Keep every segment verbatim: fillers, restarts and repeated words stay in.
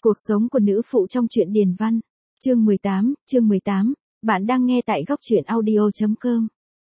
Cuộc sống của nữ phụ trong truyện Điền Văn. Chương mười tám, chương mười tám, bạn đang nghe tại góc truyện audio chấm com.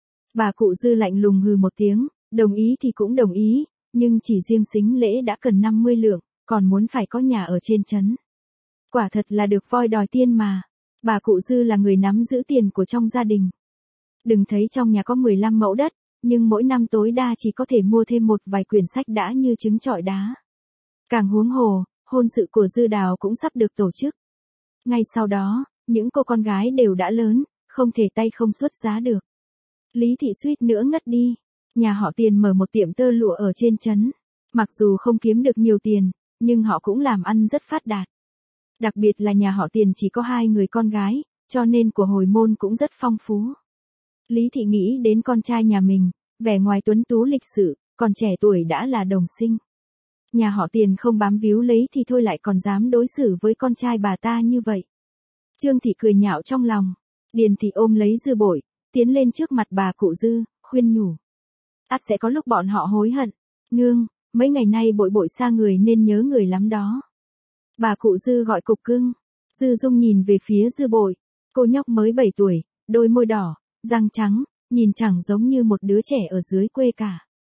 Bà cụ Dư lạnh lùng hừ một tiếng, đồng ý thì cũng đồng ý, nhưng chỉ riêng sính lễ đã cần năm mươi lượng, còn muốn phải có nhà ở trên trấn. Quả thật là được voi đòi tiên mà. Bà cụ Dư là người nắm giữ tiền của trong gia đình. Đừng thấy trong nhà có mười lăm mẫu đất, nhưng mỗi năm tối đa chỉ có thể mua thêm một vài quyển sách đã như trứng trọi đá. Càng huống hồ, hôn sự của Dư Đào cũng sắp được tổ chức. Ngay sau đó, những cô con gái đều đã lớn, không thể tay không xuất giá được. Lý Thị suýt nữa ngất đi. Nhà họ Tiền mở một tiệm tơ lụa ở trên trấn. Mặc dù không kiếm được nhiều tiền, nhưng họ cũng làm ăn rất phát đạt. Đặc biệt là nhà họ Tiền chỉ có hai người con gái, cho nên của hồi môn cũng rất phong phú. Lý Thị nghĩ đến con trai nhà mình, vẻ ngoài tuấn tú lịch sự, còn trẻ tuổi đã là đồng sinh. Nhà họ Tiền không bám víu lấy thì thôi lại còn dám đối xử với con trai bà ta như vậy. Trương Thị cười nhạo trong lòng. Điền Thị ôm lấy Dư Bội, tiến lên trước mặt bà cụ Dư, khuyên nhủ. Ắt sẽ có lúc bọn họ hối hận. Nương, mấy ngày nay Bội Bội xa người nên nhớ người lắm đó. Bà cụ Dư gọi cục cưng. Dư Dung nhìn về phía Dư Bội. Cô nhóc mới bảy tuổi, đôi môi đỏ, răng trắng, nhìn chẳng giống như một đứa trẻ ở dưới quê cả.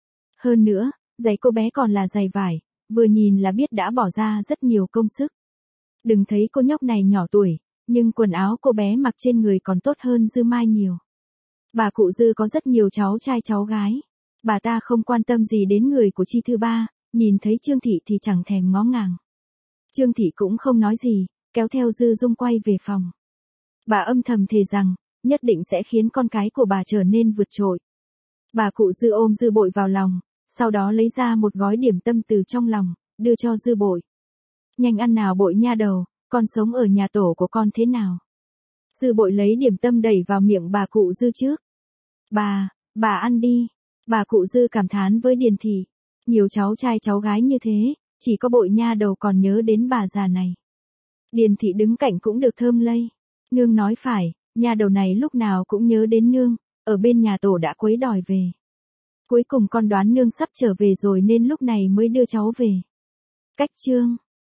Hơn nữa, giày cô bé còn là giày vải, vừa nhìn là biết đã bỏ ra rất nhiều công sức. Đừng thấy cô nhóc này nhỏ tuổi, nhưng quần áo cô bé mặc trên người còn tốt hơn Dư Mai nhiều. Bà cụ Dư có rất nhiều cháu trai cháu gái. Bà ta không quan tâm gì đến người của chi thứ ba, nhìn thấy Trương Thị thì chẳng thèm ngó ngàng. Trương Thị cũng không nói gì, kéo theo Dư Dung quay về phòng. Bà âm thầm thề rằng, nhất định sẽ khiến con cái của bà trở nên vượt trội. Bà cụ Dư ôm Dư Bội vào lòng, sau đó lấy ra một gói điểm tâm từ trong lòng, đưa cho Dư Bội. Nhanh ăn nào Bội nha đầu, con sống ở nhà tổ của con thế nào? Dư Bội lấy điểm tâm đẩy vào miệng bà cụ Dư trước. Bà, bà ăn đi. Bà cụ Dư cảm thán với Điền Thị. Nhiều cháu trai cháu gái như thế, chỉ có Bội nha đầu còn nhớ đến bà già này. Điền Thị đứng cạnh cũng được thơm lây. Nương nói phải, nha đầu này lúc nào cũng nhớ đến nương, ở bên nhà tổ đã quấy đòi về. Cuối cùng con đoán nương sắp trở về rồi nên lúc này mới đưa cháu về. Cách chương.